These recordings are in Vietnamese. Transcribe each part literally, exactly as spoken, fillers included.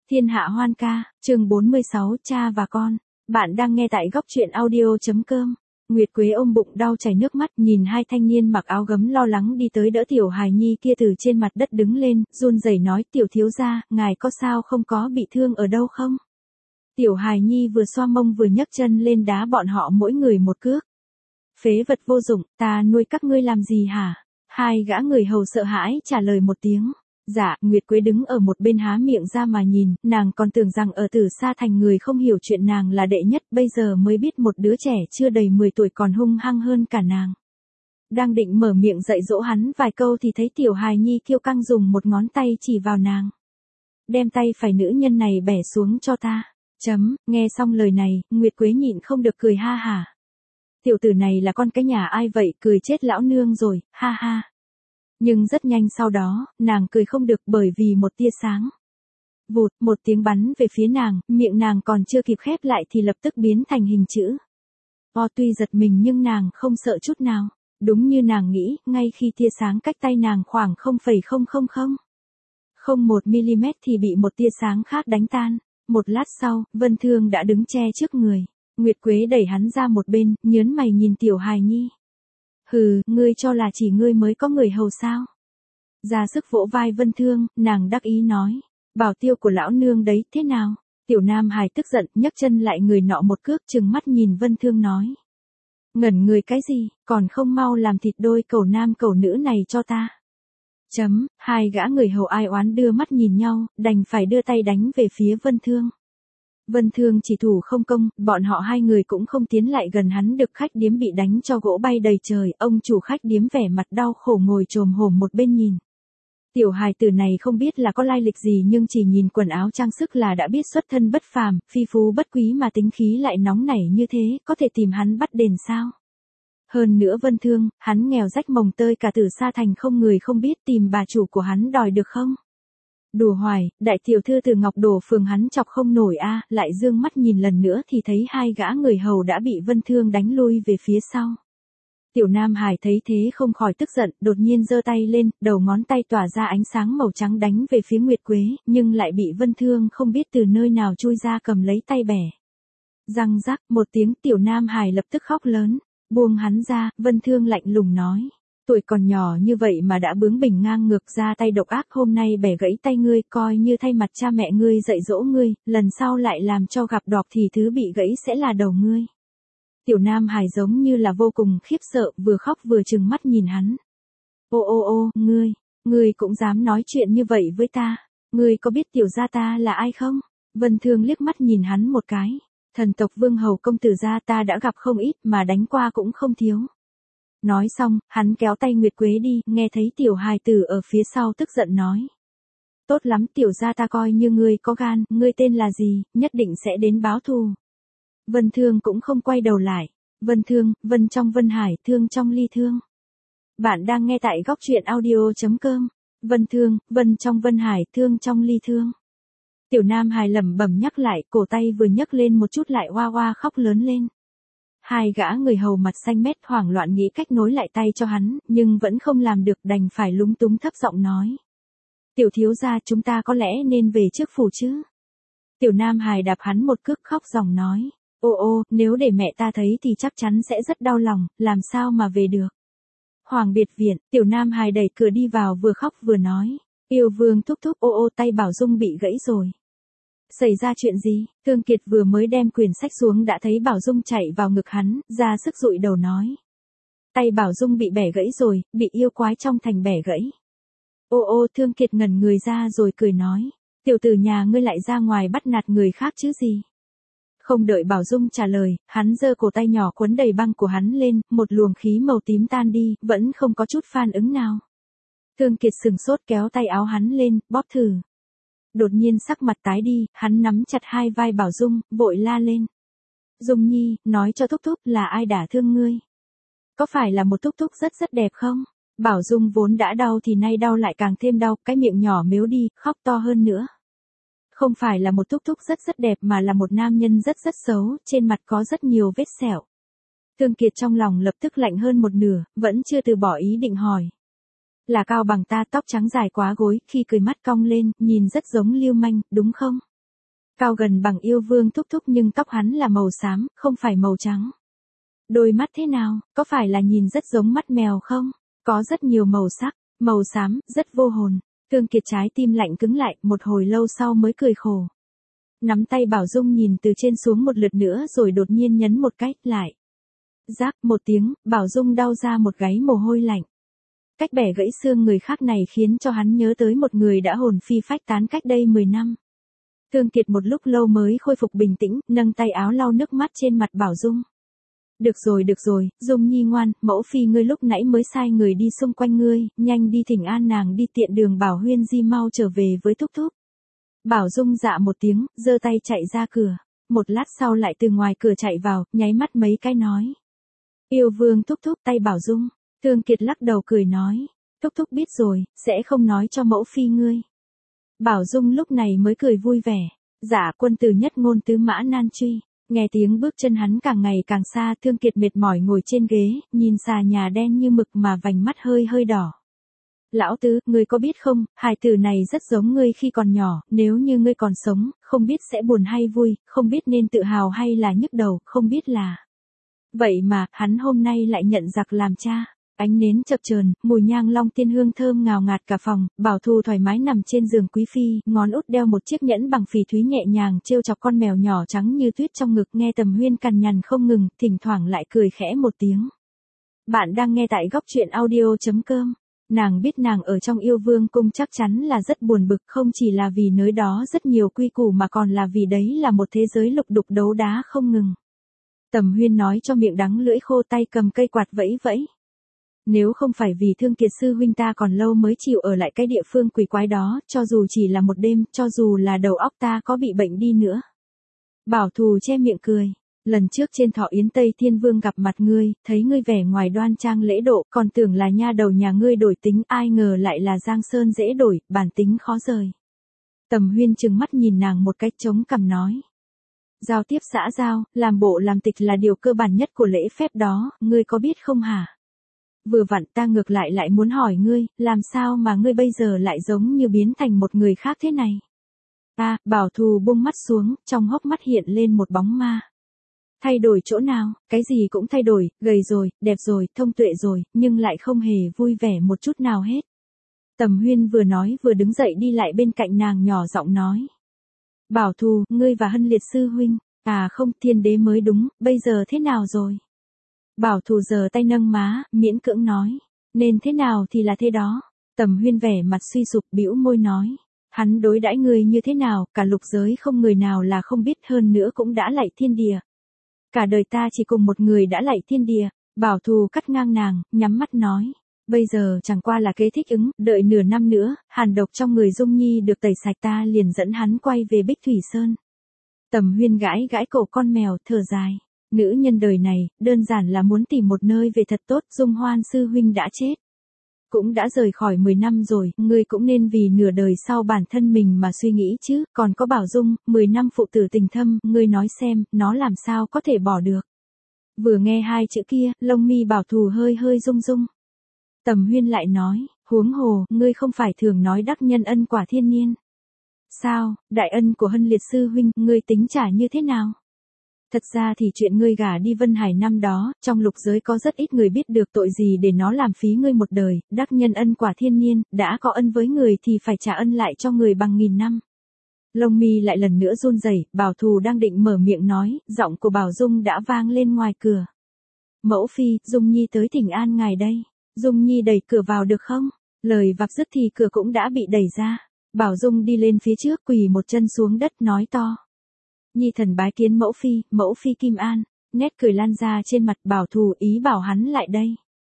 Thiên hạ hoan ca, chương bốn mươi sáu, cha và con. Bạn đang nghe tại góc truyện audio.com. Nguyệt Quế ôm bụng đau chảy nước mắt, nhìn hai thanh niên mặc áo gấm lo lắng đi tới đỡ tiểu hài nhi kia từ trên mặt đất đứng lên, run rẩy nói: "Tiểu thiếu gia, ngài có sao không, có bị thương ở đâu không?" Tiểu hài nhi vừa xoa mông vừa nhấc chân lên đá bọn họ mỗi người một cước. "Phế vật vô dụng, ta nuôi các ngươi làm gì hả?" Hai gã người hầu sợ hãi trả lời một tiếng. Dạ. Nguyệt Quế đứng ở một bên há miệng ra mà nhìn, nàng còn tưởng rằng ở Tử Sa Thành người không hiểu chuyện nàng là đệ nhất, bây giờ mới biết một đứa trẻ chưa đầy mười tuổi còn hung hăng hơn cả nàng. Đang định mở miệng dạy dỗ hắn vài câu thì thấy tiểu hài nhi kiêu căng dùng một ngón tay chỉ vào nàng. "Đem tay phải nữ nhân này bẻ xuống cho ta." Chấm, nghe xong lời này, Nguyệt Quế nhịn không được cười ha hả. Tiểu tử này là con cái nhà ai vậy, cười chết lão nương rồi, ha ha. Nhưng rất nhanh sau đó, nàng cười không được bởi vì một tia sáng. Vụt, một tiếng bắn về phía nàng, miệng nàng còn chưa kịp khép lại thì lập tức biến thành hình chữ O. Tuy giật mình nhưng nàng không sợ chút nào. Đúng như nàng nghĩ, ngay khi tia sáng cách tay nàng khoảng không phẩy không không không không một mi-li-mét thì bị một tia sáng khác đánh tan. Một lát sau, Vân Thương đã đứng che trước người. Nguyệt Quế đẩy hắn ra một bên, nhớn mày nhìn tiểu hài nhi. "Hừ, ngươi cho là chỉ ngươi mới có người hầu sao?" Ra sức vỗ vai Vân Thương, nàng đắc ý nói: "Bảo tiêu của lão nương đấy, thế nào?" Tiểu Nam Hải tức giận, nhấc chân lại người nọ một cước, trừng mắt nhìn Vân Thương nói: "Ngẩn người cái gì, còn không mau làm thịt đôi cẩu nam cẩu nữ này cho ta." Chấm, hai gã người hầu ai oán đưa mắt nhìn nhau, đành phải đưa tay đánh về phía Vân Thương. Vân Thương chỉ thủ không công, bọn họ hai người cũng không tiến lại gần hắn được. Khách điếm bị đánh cho gỗ bay đầy trời, ông chủ khách điếm vẻ mặt đau khổ ngồi chồm hổm một bên nhìn. Tiểu hài tử này không biết là có lai lịch gì nhưng chỉ nhìn quần áo trang sức là đã biết xuất thân bất phàm, phi phú bất quý mà tính khí lại nóng nảy như thế, có thể tìm hắn bắt đền sao? Hơn nữa Vân Thương, hắn nghèo rách mồng tơi cả Tử Sa Thành không người không biết, tìm bà chủ của hắn đòi được không? Đùa hoài, đại tiểu thư từ Ngọc Đổ phường hắn chọc không nổi a. À, lại dương mắt nhìn lần nữa thì thấy hai gã người hầu đã bị Vân Thương đánh lui về phía sau. Tiểu Nam Hải thấy thế không khỏi tức giận, đột nhiên giơ tay lên, đầu ngón tay tỏa ra ánh sáng màu trắng đánh về phía Nguyệt Quế, nhưng lại bị Vân Thương không biết từ nơi nào chui ra cầm lấy tay bẻ. Răng rắc một tiếng, Tiểu Nam Hải lập tức khóc lớn. Buông hắn ra, Vân Thương lạnh lùng nói: "Tuổi còn nhỏ như vậy mà đã bướng bỉnh ngang ngược ra tay độc ác, hôm nay bẻ gãy tay ngươi coi như thay mặt cha mẹ ngươi dạy dỗ ngươi, lần sau lại làm cho gặp đọt thì thứ bị gãy sẽ là đầu ngươi." Tiểu Nam Hải giống như là vô cùng khiếp sợ, vừa khóc vừa trừng mắt nhìn hắn. "Ô ô ô, ngươi, ngươi cũng dám nói chuyện như vậy với ta, ngươi có biết tiểu gia ta là ai không?" Vân Thương liếc mắt nhìn hắn một cái. "Thần tộc vương hầu công tử gia ta đã gặp không ít mà đánh qua cũng không thiếu." Nói xong, hắn kéo tay Nguyệt Quế đi, nghe thấy tiểu hài tử ở phía sau tức giận nói: "Tốt lắm, tiểu gia ta coi như ngươi có gan, ngươi tên là gì, nhất định sẽ đến báo thù." Vân Thương cũng không quay đầu lại. Vân Thương, Vân trong Vân Hải, Thương trong Ly Thương. Bạn đang nghe tại góc truyện audio.com. Vân Thương, Vân trong Vân Hải, Thương trong Ly Thương. Tiểu Nam Hải lẩm bẩm nhắc lại, cổ tay vừa nhấc lên một chút lại oa oa khóc lớn lên. Hai gã người hầu mặt xanh mét hoảng loạn nghĩ cách nối lại tay cho hắn, nhưng vẫn không làm được, đành phải lúng túng thấp giọng nói: "Tiểu thiếu gia, chúng ta có lẽ nên về trước phủ chứ?" Tiểu Nam Hải đạp hắn một cước, khóc ròng nói: "Ô ô, nếu để mẹ ta thấy thì chắc chắn sẽ rất đau lòng, làm sao mà về được." Hoàng biệt viện, Tiểu Nam Hải đẩy cửa đi vào vừa khóc vừa nói: "Yêu vương thúc thúc, ô ô, tay Bảo Dung bị gãy rồi." "Xảy ra chuyện gì?" Thương Kiệt vừa mới đem quyển sách xuống đã thấy Bảo Dung chạy vào ngực hắn, ra sức dụi đầu nói: "Tay Bảo Dung bị bẻ gãy rồi, bị yêu quái trong thành bẻ gãy." Ô ô, Thương Kiệt ngẩn người ra rồi cười nói: "Tiểu tử nhà ngươi lại ra ngoài bắt nạt người khác chứ gì?" Không đợi Bảo Dung trả lời, hắn giơ cổ tay nhỏ quấn đầy băng của hắn lên, một luồng khí màu tím tan đi, vẫn không có chút phản ứng nào. Thương Kiệt sừng sốt kéo tay áo hắn lên, bóp thử. Đột nhiên sắc mặt tái đi, hắn nắm chặt hai vai Bảo Dung, vội la lên: "Dung Nhi, nói cho thúc thúc là ai đả thương ngươi? Có phải là một thúc thúc rất rất đẹp không?" Bảo Dung vốn đã đau thì nay đau lại càng thêm đau, cái miệng nhỏ mếu đi, khóc to hơn nữa. Không phải là một thúc thúc rất rất đẹp mà là một nam nhân rất rất xấu, trên mặt có rất nhiều vết sẹo. Thương Kiệt trong lòng lập tức lạnh hơn một nửa, vẫn chưa từ bỏ ý định hỏi: "Là cao bằng ta, tóc trắng dài quá gối, khi cười mắt cong lên, nhìn rất giống Lưu Manh, đúng không?" Cao gần bằng yêu vương thúc thúc nhưng tóc hắn là màu xám, không phải màu trắng. Đôi mắt thế nào, có phải là nhìn rất giống mắt mèo không? Có rất nhiều màu sắc, màu xám, rất vô hồn. Thương Kiệt trái tim lạnh cứng lại, một hồi lâu sau mới cười khổ. Nắm tay Bảo Dung nhìn từ trên xuống một lượt nữa rồi đột nhiên nhấn một cái, lại. Rác một tiếng, Bảo Dung đau ra một gáy mồ hôi lạnh. Cách bẻ gãy xương người khác này khiến cho hắn nhớ tới một người đã hồn phi phách tán cách đây mười năm. Thương Kiệt một lúc lâu mới khôi phục bình tĩnh, nâng tay áo lau nước mắt trên mặt Bảo Dung. Được rồi được rồi, Dung Nhi ngoan, mẫu phi ngươi lúc nãy mới sai người đi xung quanh ngươi, nhanh đi thỉnh an nàng đi, tiện đường bảo Huyên Di mau trở về với thúc thúc. Bảo Dung dạ một tiếng, giơ tay chạy ra cửa, một lát sau lại từ ngoài cửa chạy vào, nháy mắt mấy cái nói. Yêu vương thúc thúc tay Bảo Dung. Thương Kiệt lắc đầu cười nói, thúc thúc biết rồi, sẽ không nói cho mẫu phi ngươi. Bảo Dung lúc này mới cười vui vẻ, dạ quân tử nhất ngôn tứ mã nan truy. Nghe tiếng bước chân hắn càng ngày càng xa, Thương Kiệt mệt mỏi ngồi trên ghế, nhìn xà nhà đen như mực mà vành mắt hơi hơi đỏ. Lão tứ, ngươi có biết không, hài tử này rất giống ngươi khi còn nhỏ, nếu như ngươi còn sống, không biết sẽ buồn hay vui, không biết nên tự hào hay là nhức đầu, không biết là. Vậy mà, hắn hôm nay lại nhận giặc làm cha. Ánh nến chập chờn, mùi nhang long tiên hương thơm ngào ngạt cả phòng, Bảo Thù thoải mái nằm trên giường quý phi, ngón út đeo một chiếc nhẫn bằng phỉ thúy nhẹ nhàng trêu chọc con mèo nhỏ trắng như tuyết trong ngực, nghe Tầm Huyên cằn nhằn không ngừng, thỉnh thoảng lại cười khẽ một tiếng. Bạn đang nghe tại góc truyện audio chấm com. Nàng biết nàng ở trong yêu vương cung chắc chắn là rất buồn bực, không chỉ là vì nơi đó rất nhiều quy củ mà còn là vì đấy là một thế giới lục đục đấu đá không ngừng. Tầm Huyên nói cho miệng đắng lưỡi khô, tay cầm cây quạt vẫy vẫy. Nếu không phải vì Thương Kiệt sư huynh ta còn lâu mới chịu ở lại cái địa phương quỷ quái đó, cho dù chỉ là một đêm, cho dù là đầu óc ta có bị bệnh đi nữa. Bảo Thù che miệng cười. Lần trước trên thọ yến Tây Thiên Vương gặp mặt ngươi, thấy ngươi vẻ ngoài đoan trang lễ độ, còn tưởng là nha đầu nhà ngươi đổi tính, ai ngờ lại là Giang Sơn dễ đổi, bản tính khó rời. Tầm Huyên trừng mắt nhìn nàng một cách chống cằm nói. Giao tiếp xã giao, làm bộ làm tịch là điều cơ bản nhất của lễ phép đó, ngươi có biết không hả? Vừa vặn ta ngược lại lại muốn hỏi ngươi, làm sao mà ngươi bây giờ lại giống như biến thành một người khác thế này? À, Bảo Thù buông mắt xuống, trong hốc mắt hiện lên một bóng ma. Thay đổi chỗ nào, cái gì cũng thay đổi, gầy rồi, đẹp rồi, thông tuệ rồi, nhưng lại không hề vui vẻ một chút nào hết. Tầm Huyên vừa nói vừa đứng dậy đi lại bên cạnh nàng nhỏ giọng nói. Bảo Thù, ngươi và Hân Liệt sư huynh, à không, Thiên Đế mới đúng, bây giờ thế nào rồi? Bảo Thù giơ tay nâng má, miễn cưỡng nói, nên thế nào thì là thế đó. Tầm Huyên vẻ mặt suy sụp bĩu môi nói, hắn đối đãi người như thế nào, cả lục giới không người nào là không biết, hơn nữa cũng đã lạy thiên địa. Cả đời ta chỉ cùng một người đã lạy thiên địa. Bảo Thù cắt ngang nàng, nhắm mắt nói, bây giờ chẳng qua là kế thích ứng, đợi nửa năm nữa, hàn độc trong người Dung Nhi được tẩy sạch ta liền dẫn hắn quay về Bích Thủy Sơn. Tầm Huyên gãi gãi cổ con mèo, thở dài. Nữ nhân đời này, đơn giản là muốn tìm một nơi về thật tốt, Dung Hoan sư huynh đã chết. Cũng đã rời khỏi mười năm rồi, ngươi cũng nên vì nửa đời sau bản thân mình mà suy nghĩ chứ, còn có Bảo Dung, mười năm phụ tử tình thâm, ngươi nói xem, nó làm sao có thể bỏ được. Vừa nghe hai chữ kia, lông mi Bảo Thù hơi hơi rung rung. Tầm Huyên lại nói, huống hồ, ngươi không phải thường nói đắc nhân ân quả thiên niên. Sao, đại ân của Hân Liệt sư huynh, ngươi tính trả như thế nào? Thật ra thì chuyện ngươi gả đi Vân Hải năm đó, trong lục giới có rất ít người biết được, tội gì để nó làm phí ngươi một đời, đắc nhân ân quả thiên niên, đã có ân với người thì phải trả ân lại cho người bằng nghìn năm. Lông mi lại lần nữa run rẩy, Bảo Thù đang định mở miệng nói, giọng của Bảo Dung đã vang lên ngoài cửa. Mẫu phi, Dung Nhi tới thỉnh an ngài đây. Dung Nhi đẩy cửa vào được không? Lời vạc dứt thì cửa cũng đã bị đẩy ra. Bảo Dung đi lên phía trước, quỳ một chân xuống đất nói to. Nhi thần bái kiến mẫu phi, mẫu phi Kim An. Nét cười lan ra trên mặt. Bảo Thù ý bảo hắn lại đây.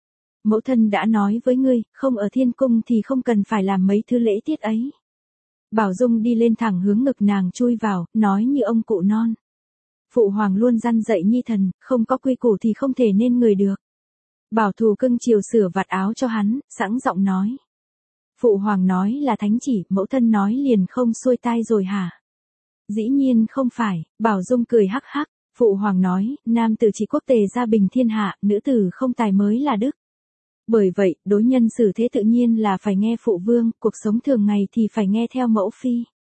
Mẫu thân đã nói với ngươi, không ở thiên cung thì không cần phải làm mấy thứ lễ tiết ấy. Bảo Dung đi lên thẳng hướng ngực nàng chui vào, nói như ông cụ non. Phụ hoàng luôn răn dạy Nhi thần, không có quy củ thì không thể nên người được. Bảo Thù cưng chiều sửa vạt áo cho hắn, sẵn giọng nói. Phụ hoàng nói là thánh chỉ, mẫu thân nói liền không xuôi tai rồi hả? Dĩ nhiên không phải, Bảo Dung cười hắc hắc. Phụ hoàng nói, nam tử chỉ quốc tề gia bình thiên hạ, nữ tử không tài mới là đức. Bởi vậy, đối nhân xử thế tự nhiên là phải nghe phụ vương, cuộc sống thường ngày thì phải nghe theo mẫu phi.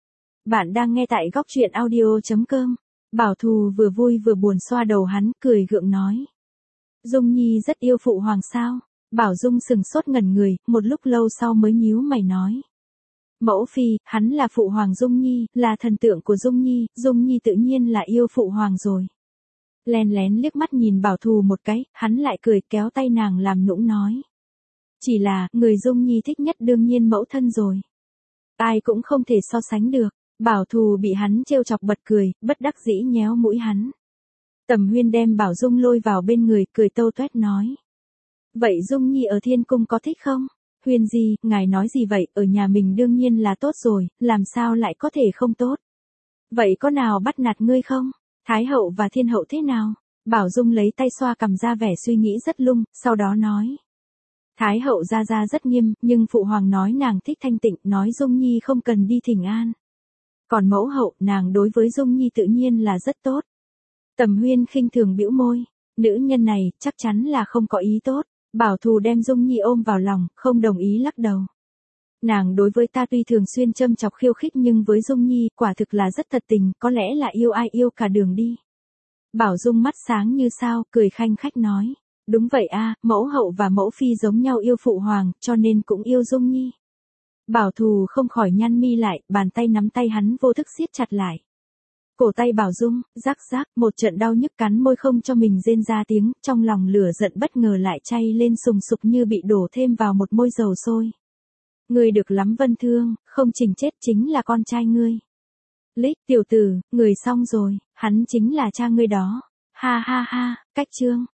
Bạn đang nghe tại góc truyện audio.com. Bảo Thù vừa vui vừa buồn xoa đầu hắn, cười gượng nói. Dung Nhi rất yêu phụ hoàng sao? Bảo Dung sừng sốt ngẩn người, một lúc lâu sau mới nhíu mày nói. Mẫu phi, hắn là phụ hoàng Dung Nhi, là thần tượng của Dung Nhi, Dung Nhi tự nhiên là yêu phụ hoàng rồi. Lén lén liếc mắt nhìn Bảo Thù một cái, hắn lại cười kéo tay nàng làm nũng nói. Chỉ là, người Dung Nhi thích nhất đương nhiên mẫu thân rồi. Ai cũng không thể so sánh được. Bảo Thù bị hắn trêu chọc bật cười, bất đắc dĩ nhéo mũi hắn. Tầm Huyên đem Bảo Dung lôi vào bên người, cười tâu toét nói. Vậy Dung Nhi ở thiên cung có thích không? Huyên Di, ngài nói gì vậy, ở nhà mình đương nhiên là tốt rồi, làm sao lại có thể không tốt? Vậy có nào bắt nạt ngươi không? Thái hậu và thiên hậu thế nào? Bảo Dung lấy tay xoa cằm ra vẻ suy nghĩ rất lung, sau đó nói. Thái hậu ra ra rất nghiêm, nhưng phụ hoàng nói nàng thích thanh tịnh, nói Dung Nhi không cần đi thỉnh an. Còn mẫu hậu, nàng đối với Dung Nhi tự nhiên là rất tốt. Tầm Huyên khinh thường bĩu môi, nữ nhân này, chắc chắn là không có ý tốt. Bảo Thù đem Dung Nhi ôm vào lòng, không đồng ý lắc đầu. Nàng đối với ta tuy thường xuyên châm chọc khiêu khích nhưng với Dung Nhi, quả thực là rất thật tình, có lẽ là yêu ai yêu cả đường đi. Bảo Dung mắt sáng như sao, cười khanh khách nói. Đúng vậy a, mẫu hậu và mẫu phi giống nhau yêu phụ hoàng, cho nên cũng yêu Dung Nhi. Bảo Thù không khỏi nhăn mi lại, bàn tay nắm tay hắn vô thức siết chặt lại. Cổ tay Bảo Dung, rắc rắc, một trận đau nhức cắn môi không cho mình rên ra tiếng, trong lòng lửa giận bất ngờ lại chay lên sùng sục như bị đổ thêm vào một môi dầu sôi. Ngươi được lắm Vân Thương, không chỉnh chết chính là con trai ngươi. Lích, tiểu tử, người xong rồi, hắn chính là cha ngươi đó. Ha ha ha, cách trương.